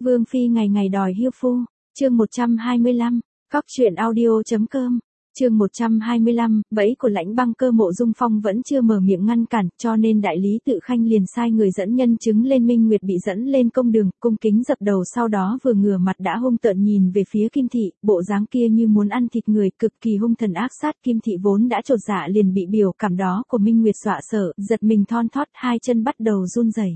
Vương phi ngày ngày đòi hiêu phu, chương 125, cóc truyện audio.com, chương 125, bẫy của Lãnh Băng Cơ. Mộ Dung Phong vẫn chưa mở miệng ngăn cản, cho nên đại lý Tự Khanh liền sai người dẫn nhân chứng lên. Minh Nguyệt bị dẫn lên công đường, cung kính dập đầu, sau đó vừa ngửa mặt đã hung tợn nhìn về phía Kim Thị, bộ dáng kia như muốn ăn thịt người, cực kỳ hung thần ác sát. Kim Thị vốn đã chột dạ liền bị biểu cảm đó của Minh Nguyệt dọa sợ, giật mình thon thót, hai chân bắt đầu run rẩy.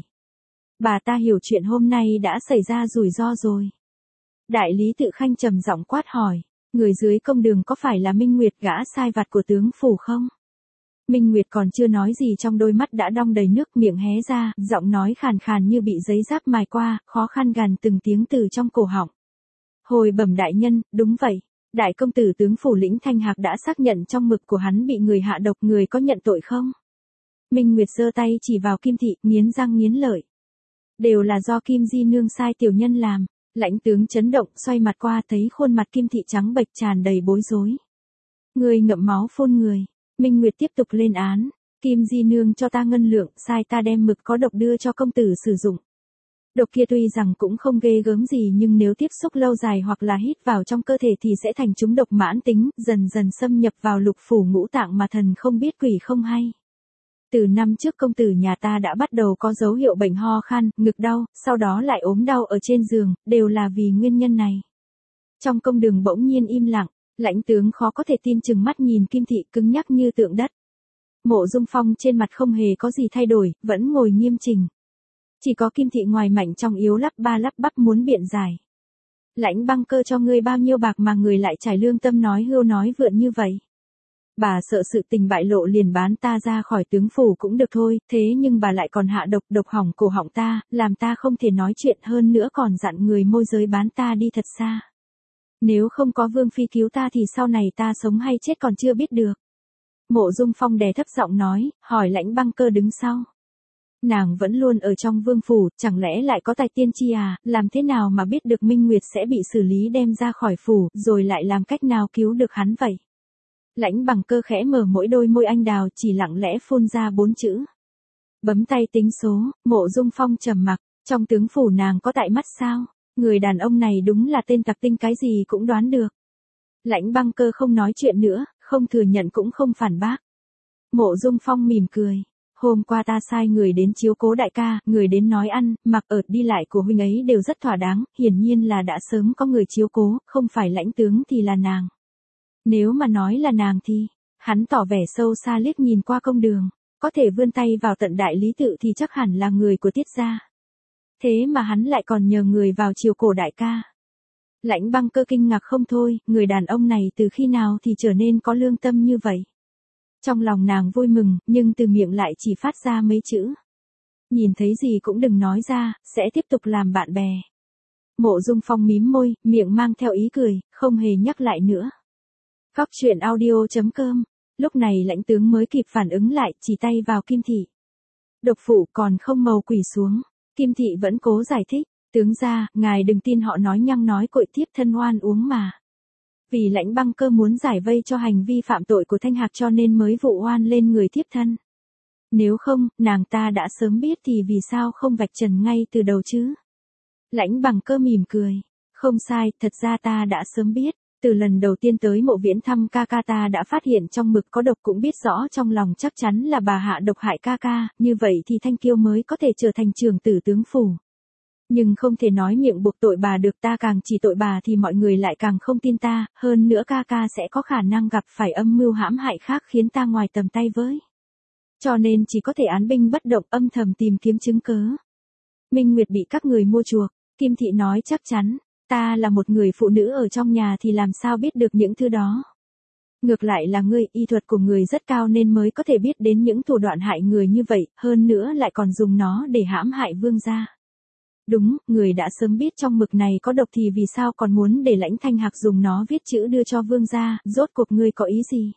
Bà ta hiểu chuyện hôm nay đã xảy ra rủi ro rồi. Đại lý Tự Khanh trầm giọng quát hỏi, người dưới công đường có phải là Minh Nguyệt, gã sai vặt của tướng phủ không? Minh Nguyệt còn chưa nói gì, trong đôi mắt đã đong đầy nước, miệng hé ra, giọng nói khàn khàn như bị giấy giáp mài qua, khó khăn gằn từng tiếng từ trong cổ họng. Hồi bẩm đại nhân, đúng vậy. Đại công tử tướng phủ Lĩnh Thanh Hạc đã xác nhận trong mực của hắn bị người hạ độc, người có nhận tội không? Minh Nguyệt giơ tay chỉ vào Kim Thị, nghiến răng nghiến lợi. Đều là do Kim Di Nương sai tiểu nhân làm. Lãnh tướng chấn động, xoay mặt qua thấy khuôn mặt Kim Thị trắng bệch tràn đầy bối rối. Người ngậm máu phun người. Minh Nguyệt tiếp tục lên án. Kim Di Nương cho ta ngân lượng, sai ta đem mực có độc đưa cho công tử sử dụng. Độc kia tuy rằng cũng không ghê gớm gì, nhưng nếu tiếp xúc lâu dài hoặc là hít vào trong cơ thể thì sẽ thành trúng độc mãn tính, dần dần xâm nhập vào lục phủ ngũ tạng mà thần không biết quỷ không hay. Từ năm trước công tử nhà ta đã bắt đầu có dấu hiệu bệnh ho khan, ngực đau, sau đó lại ốm đau ở trên giường, đều là vì nguyên nhân này. Trong công đường bỗng nhiên im lặng, lãnh tướng khó có thể tin trừng mắt nhìn Kim Thị cứng nhắc như tượng đất. Mộ Dung Phong trên mặt không hề có gì thay đổi, vẫn ngồi nghiêm chỉnh. Chỉ có Kim Thị ngoài mạnh trong yếu lắp ba lắp bắp muốn biện giải. Lãnh Băng Cơ cho ngươi bao nhiêu bạc mà người lại trải lương tâm nói hưu nói vượn như vậy? Bà sợ sự tình bại lộ liền bán ta ra khỏi tướng phủ cũng được thôi, thế nhưng bà lại còn hạ độc, độc hỏng cổ họng ta, làm ta không thể nói chuyện, hơn nữa còn dặn người môi giới bán ta đi thật xa. Nếu không có Vương phi cứu ta thì sau này ta sống hay chết còn chưa biết được. Mộ Dung Phong đè thấp giọng nói, hỏi Lãnh Băng Cơ đứng sau. Nàng vẫn luôn ở trong vương phủ, chẳng lẽ lại có tài tiên tri à, làm thế nào mà biết được Minh Nguyệt sẽ bị xử lý đem ra khỏi phủ, rồi lại làm cách nào cứu được hắn vậy? Lãnh Băng Cơ khẽ mở mỗi đôi môi anh đào, chỉ lặng lẽ phun ra 4 chữ. Bấm tay tính số. Mộ Dung Phong trầm mặc, trong tướng phủ nàng có tại mắt sao? Người đàn ông này đúng là tên tặc tinh, cái gì cũng đoán được. Lãnh Băng Cơ không nói chuyện nữa, không thừa nhận cũng không phản bác. Mộ Dung Phong mỉm cười. Hôm qua ta sai người đến chiếu cố đại ca, người đến nói ăn, mặc ở, đi lại của huynh ấy đều rất thỏa đáng, hiển nhiên là đã sớm có người chiếu cố, không phải lãnh tướng thì là nàng. Nếu mà nói là nàng thì, hắn tỏ vẻ sâu xa liếc nhìn qua công đường, có thể vươn tay vào tận đại lý tự thì chắc hẳn là người của Tiết gia. Thế mà hắn lại còn nhờ người vào chiều cổ đại ca. Lãnh Băng Cơ kinh ngạc không thôi, người đàn ông này từ khi nào thì trở nên có lương tâm như vậy. Trong lòng nàng vui mừng, nhưng từ miệng lại chỉ phát ra mấy chữ. Nhìn thấy gì cũng đừng nói ra, sẽ tiếp tục làm bạn bè. Mộ Dung Phong mím môi, miệng mang theo ý cười, không hề nhắc lại nữa. Cóc truyện audio.com, lúc này lãnh tướng mới kịp phản ứng lại, chỉ tay vào Kim Thị. Độc phụ còn không mầu quỳ xuống, Kim Thị vẫn cố giải thích, tướng gia, ngài đừng tin họ nói nhăng nói cội, thiếp thân oan uống mà. Vì Lãnh Băng Cơ muốn giải vây cho hành vi phạm tội của Thanh Hạc cho nên mới vụ oan lên người thiếp thân. Nếu không, nàng ta đã sớm biết thì vì sao không vạch trần ngay từ đầu chứ? Lãnh Băng Cơ mỉm cười, không sai, thật ra ta đã sớm biết. Từ lần đầu tiên tới Mộ Viễn thăm ca ca ta đã phát hiện trong mực có độc, cũng biết rõ trong lòng chắc chắn là bà hạ độc hại ca ca, như vậy thì Thanh Kiêu mới có thể trở thành trưởng tử tướng phủ. Nhưng không thể nói miệng buộc tội bà được, ta càng chỉ tội bà thì mọi người lại càng không tin ta, hơn nữa ca ca sẽ có khả năng gặp phải âm mưu hãm hại khác khiến ta ngoài tầm tay với. Cho nên chỉ có thể án binh bất động, âm thầm tìm kiếm chứng cớ. Minh Nguyệt bị các người mua chuộc, Kim Thị nói chắc chắn. Ta là một người phụ nữ ở trong nhà thì làm sao biết được những thứ đó. Ngược lại là ngươi, y thuật của người rất cao nên mới có thể biết đến những thủ đoạn hại người như vậy, hơn nữa lại còn dùng nó để hãm hại vương gia. Đúng, người đã sớm biết trong mực này có độc thì vì sao còn muốn để Lãnh Thanh Hạc dùng nó viết chữ đưa cho vương gia, rốt cuộc ngươi có ý gì?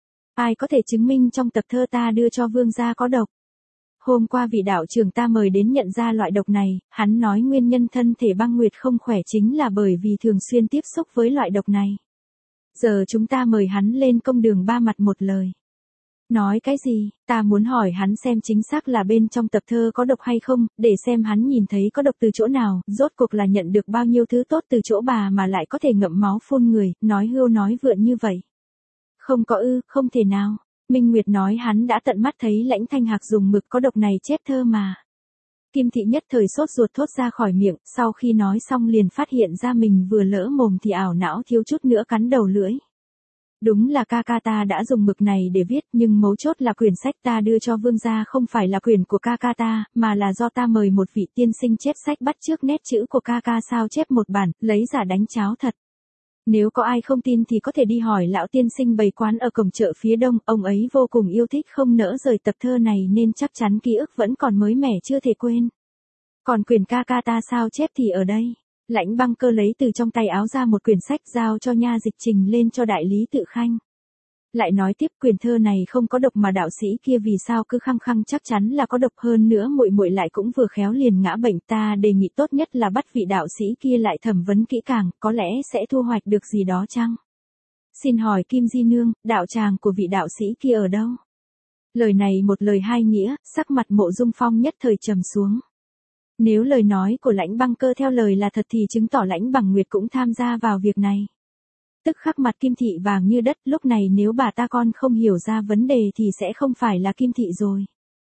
Ai có thể chứng minh trong tập thơ ta đưa cho vương gia có độc? Hôm qua vị đạo trưởng ta mời đến nhận ra loại độc này, hắn nói nguyên nhân thân thể Băng Nguyệt không khỏe chính là bởi vì thường xuyên tiếp xúc với loại độc này. Giờ chúng ta mời hắn lên công đường ba mặt một lời. Nói cái gì, ta muốn hỏi hắn xem chính xác là bên trong tập thơ có độc hay không, để xem hắn nhìn thấy có độc từ chỗ nào, rốt cuộc là nhận được bao nhiêu thứ tốt từ chỗ bà mà lại có thể ngậm máu phun người, nói hưu nói vượn như vậy. Không có ư, không thể nào. Minh Nguyệt nói hắn đã tận mắt thấy Lãnh Thanh Hạc dùng mực có độc này chép thơ mà. Kim Thị nhất thời sốt ruột thốt ra khỏi miệng, sau khi nói xong liền phát hiện ra mình vừa lỡ mồm thì ảo não thiếu chút nữa cắn đầu lưỡi. Đúng là ca ca ta đã dùng mực này để viết, nhưng mấu chốt là quyển sách ta đưa cho vương gia không phải là quyển của ca ca ta, mà là do ta mời một vị tiên sinh chép sách bắt chước nét chữ của ca ca sao chép một bản, lấy giả đánh cháo thật. Nếu có ai không tin thì có thể đi hỏi lão tiên sinh bày quán ở cổng chợ phía đông, ông ấy vô cùng yêu thích không nỡ rời tập thơ này nên chắc chắn ký ức vẫn còn mới mẻ chưa thể quên. Còn quyển ca ca ta sao chép thì ở đây. Lãnh Băng Cơ lấy từ trong tay áo ra một quyển sách giao cho nha dịch trình lên cho đại lý Tự Khanh. Lại nói tiếp quyển thơ này không có độc mà đạo sĩ kia vì sao cứ khăng khăng chắc chắn là có độc, hơn nữa muội muội lại cũng vừa khéo liền ngã bệnh, ta đề nghị tốt nhất là bắt vị đạo sĩ kia lại thẩm vấn kỹ càng, có lẽ sẽ thu hoạch được gì đó chăng? Xin hỏi Kim Di Nương, đạo tràng của vị đạo sĩ kia ở đâu? Lời này một lời hai nghĩa, sắc mặt Mộ Dung Phong nhất thời trầm xuống. Nếu lời nói của Lãnh Băng Cơ theo lời là thật thì chứng tỏ Lãnh Bằng Nguyệt cũng tham gia vào việc này. Tức khắc mặt Kim Thị vàng như đất, lúc này nếu bà ta con không hiểu ra vấn đề thì sẽ không phải là Kim Thị rồi.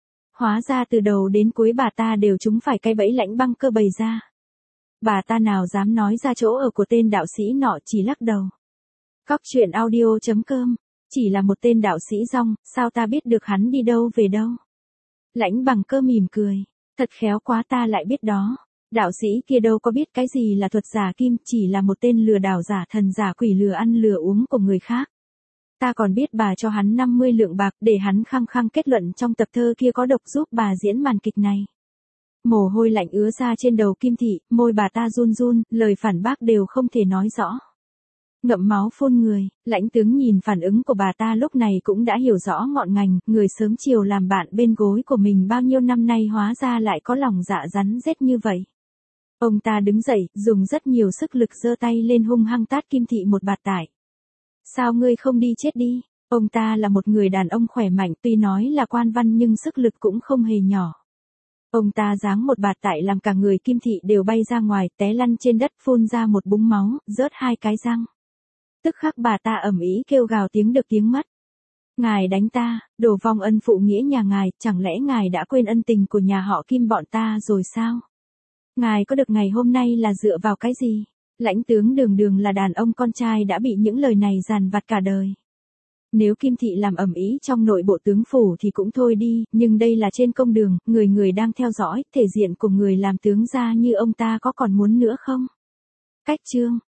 Hóa ra từ đầu đến cuối bà ta đều trúng phải cái bẫy Lãnh Băng Cơ bày ra. Bà ta nào dám nói ra chỗ ở của tên đạo sĩ nọ, chỉ lắc đầu. Cóc truyện audio.com, chỉ là một tên đạo sĩ rong, sao ta biết được hắn đi đâu về đâu? Lãnh Bằng Cơ mỉm cười. Thật khéo quá, ta lại biết đó. Đạo sĩ kia đâu có biết cái gì là thuật giả kim, chỉ là một tên lừa đảo giả thần giả quỷ lừa ăn lừa uống của người khác. Ta còn biết bà cho hắn 50 lượng bạc để hắn khăng khăng kết luận trong tập thơ kia có độc giúp bà diễn màn kịch này. Mồ hôi lạnh ứa ra trên đầu Kim Thị, môi bà ta run run, lời phản bác đều không thể nói rõ. Ngậm máu phun người, Lãnh tướng nhìn phản ứng của bà ta lúc này cũng đã hiểu rõ ngọn ngành, người sớm chiều làm bạn bên gối của mình bao nhiêu năm nay hóa ra lại có lòng dạ rắn rết như vậy. Ông ta đứng dậy, dùng rất nhiều sức lực giơ tay lên hung hăng tát Kim Thị một bạt tải. Sao ngươi không đi chết đi? Ông ta là một người đàn ông khỏe mạnh, tuy nói là quan văn nhưng sức lực cũng không hề nhỏ. Ông ta giáng một bạt tải làm cả người Kim Thị đều bay ra ngoài, té lăn trên đất, phun ra một búng máu, rớt hai cái răng. Tức khắc bà ta ầm ĩ kêu gào tiếng được tiếng mất. Ngài đánh ta, đổ vong ân phụ nghĩa nhà ngài, chẳng lẽ ngài đã quên ân tình của nhà họ Kim bọn ta rồi sao? Ngài có được ngày hôm nay là dựa vào cái gì? Lãnh tướng đường đường là đàn ông con trai đã bị những lời này dằn vặt cả đời. Nếu Kim Thị làm ầm ĩ trong nội bộ tướng phủ thì cũng thôi đi, nhưng đây là trên công đường, người người đang theo dõi, thể diện của người làm tướng gia như ông ta có còn muốn nữa không? Cách chương